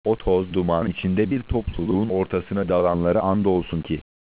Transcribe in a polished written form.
O toz duman içinde bir topluluğun ortasına dalanlara andolsun ki,